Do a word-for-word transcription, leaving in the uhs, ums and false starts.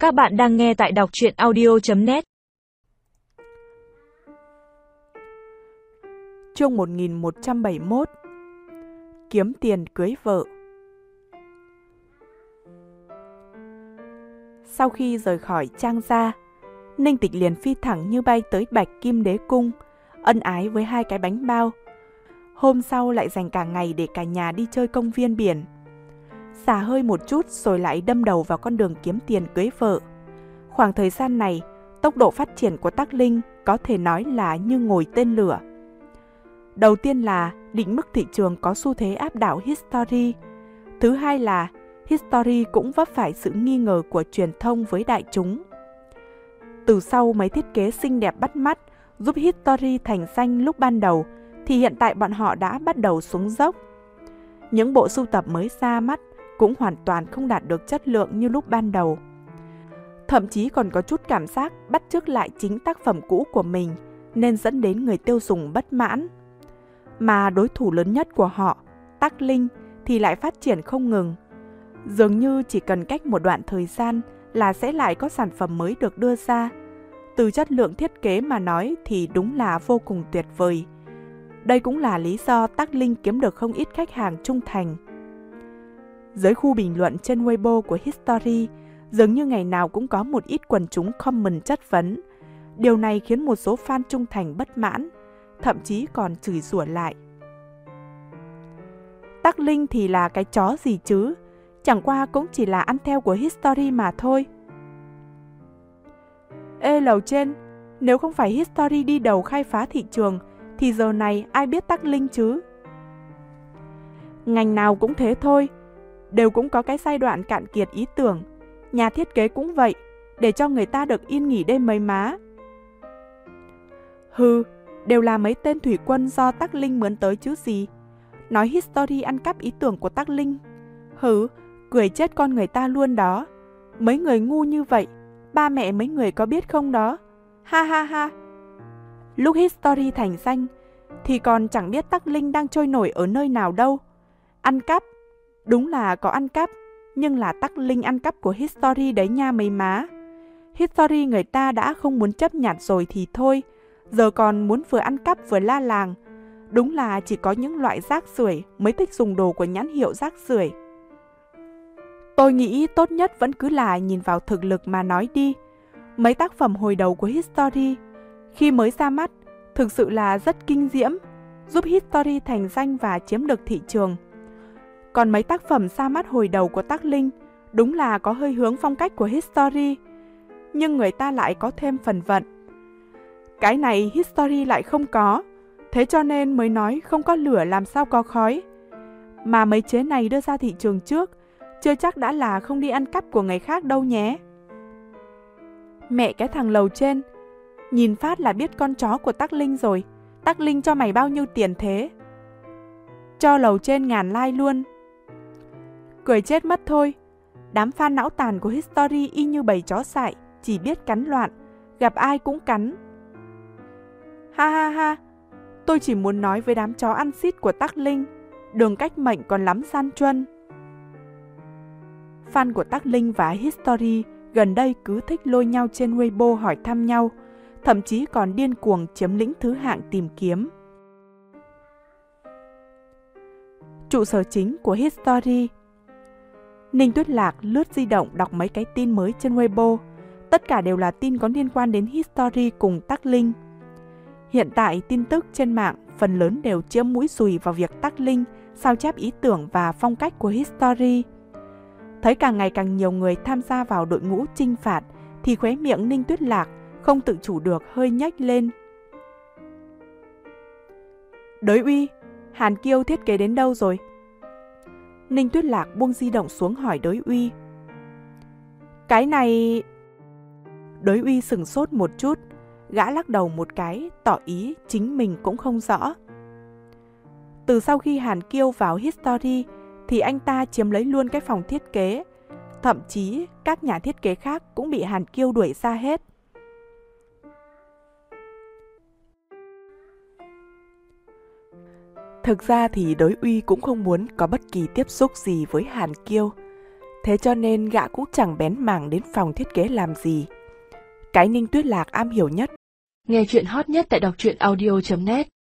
Các bạn đang nghe tại đọc truyện audio chấm net. Chương một nghìn một trăm bảy mươi mốt. Kiếm tiền cưới vợ. Sau khi rời khỏi Trang gia, Ninh Tịch liền phi thẳng như bay tới Bạch Kim Đế Cung, ân ái với hai cái bánh bao. Hôm sau lại dành cả ngày để cả nhà đi chơi công viên biển. Xả hơi một chút rồi lại đâm đầu vào con đường kiếm tiền cưới vợ. Khoảng thời gian này, tốc độ phát triển của Tắc Linh có thể nói là như ngồi tên lửa. Đầu tiên là định mức thị trường có xu thế áp đảo History. Thứ hai là History cũng vấp phải sự nghi ngờ của truyền thông với đại chúng. Từ sau mấy thiết kế xinh đẹp bắt mắt giúp History thành danh lúc ban đầu, thì hiện tại bọn họ đã bắt đầu xuống dốc. Những bộ sưu tập mới ra mắt cũng hoàn toàn không đạt được chất lượng như lúc ban đầu. Thậm chí còn có chút cảm giác bắt chước lại chính tác phẩm cũ của mình, nên dẫn đến người tiêu dùng bất mãn. Mà đối thủ lớn nhất của họ, Tắc Linh, thì lại phát triển không ngừng. Dường như chỉ cần cách một đoạn thời gian là sẽ lại có sản phẩm mới được đưa ra. Từ chất lượng thiết kế mà nói thì đúng là vô cùng tuyệt vời. Đây cũng là lý do Tắc Linh kiếm được không ít khách hàng trung thành. Dưới khu bình luận trên Weibo của History, dường như ngày nào cũng có một ít quần chúng comment chất vấn. Điều này khiến một số fan trung thành bất mãn, thậm chí còn chửi rủa lại. Tắc Linh thì là cái chó gì chứ, chẳng qua cũng chỉ là ăn theo của History mà thôi. Ê lầu trên, nếu không phải History đi đầu khai phá thị trường, thì giờ này ai biết Tắc Linh chứ? Ngành nào cũng thế thôi, đều cũng có cái giai đoạn cạn kiệt ý tưởng. Nhà thiết kế cũng vậy, để cho người ta được yên nghỉ đêm mấy má. Hừ, đều là mấy tên thủy quân do Tắc Linh mướn tới chứ gì. Nói History ăn cắp ý tưởng của Tắc Linh. Hừ, cười chết con người ta luôn đó. Mấy người ngu như vậy, ba mẹ mấy người có biết không đó? Ha ha ha. Lúc History thành danh, thì còn chẳng biết Tắc Linh đang trôi nổi ở nơi nào đâu. Ăn cắp, đúng là có ăn cắp, nhưng là Tắc Linh ăn cắp của History đấy nha mấy má. History người ta đã không muốn chấp nhặt rồi thì thôi, giờ còn muốn vừa ăn cắp vừa la làng. Đúng là chỉ có những loại rác rưởi mới thích dùng đồ của nhãn hiệu rác rưởi. Tôi nghĩ tốt nhất vẫn cứ là nhìn vào thực lực mà nói đi. Mấy tác phẩm hồi đầu của History, khi mới ra mắt, thực sự là rất kinh diễm, giúp History thành danh và chiếm được thị trường. Còn mấy tác phẩm ra mắt hồi đầu của Tắc Linh đúng là có hơi hướng phong cách của History, nhưng người ta lại có thêm phần vận. Cái này History lại không có, thế cho nên mới nói không có lửa làm sao có khói. Mà mấy chế này đưa ra thị trường trước, chưa chắc đã là không đi ăn cắp của người khác đâu nhé. Mẹ cái thằng lầu trên, nhìn phát là biết con chó của Tắc Linh rồi. Tắc Linh cho mày bao nhiêu tiền thế? Cho lầu trên ngàn like luôn. Cười chết mất thôi. Đám fan não tàn của History y như bầy chó dại, chỉ biết cắn loạn, gặp ai cũng cắn. Ha ha ha, tôi chỉ muốn nói với đám chó ăn xít của Tắc Linh, đường cách mệnh còn lắm gian truân. Fan của Tắc Linh và History gần đây cứ thích lôi nhau trên Weibo hỏi thăm nhau, thậm chí còn điên cuồng chiếm lĩnh thứ hạng tìm kiếm. Trụ sở chính của History. Ninh Tuyết Lạc lướt di động đọc mấy cái tin mới trên Weibo. Tất cả đều là tin có liên quan đến History cùng Tắc Linh. Hiện tại tin tức trên mạng phần lớn đều chĩa mũi dùi vào việc Tắc Linh sao chép ý tưởng và phong cách của History. Thấy càng ngày càng nhiều người tham gia vào đội ngũ chinh phạt, thì khóe miệng Ninh Tuyết Lạc không tự chủ được hơi nhếch lên. Đới Uy, Hàn Kiêu thiết kế đến đâu rồi? Ninh Tuyết Lạc buông di động xuống hỏi Đới Uy. Cái này... Đới Uy sửng sốt một chút, gã lắc đầu một cái, tỏ ý chính mình cũng không rõ. Từ sau khi Hàn Kiêu vào History, thì anh ta chiếm lấy luôn cái phòng thiết kế. Thậm chí các nhà thiết kế khác cũng bị Hàn Kiêu đuổi ra hết. Thực ra thì Đới Uy cũng không muốn có bất kỳ tiếp xúc gì với Hàn Kiêu. Thế cho nên gã cũng chẳng bén mảng đến phòng thiết kế làm gì. Cái Ninh Tuyết Lạc am hiểu nhất. Nghe chuyện hot nhất tại đọc truyện audio chấm net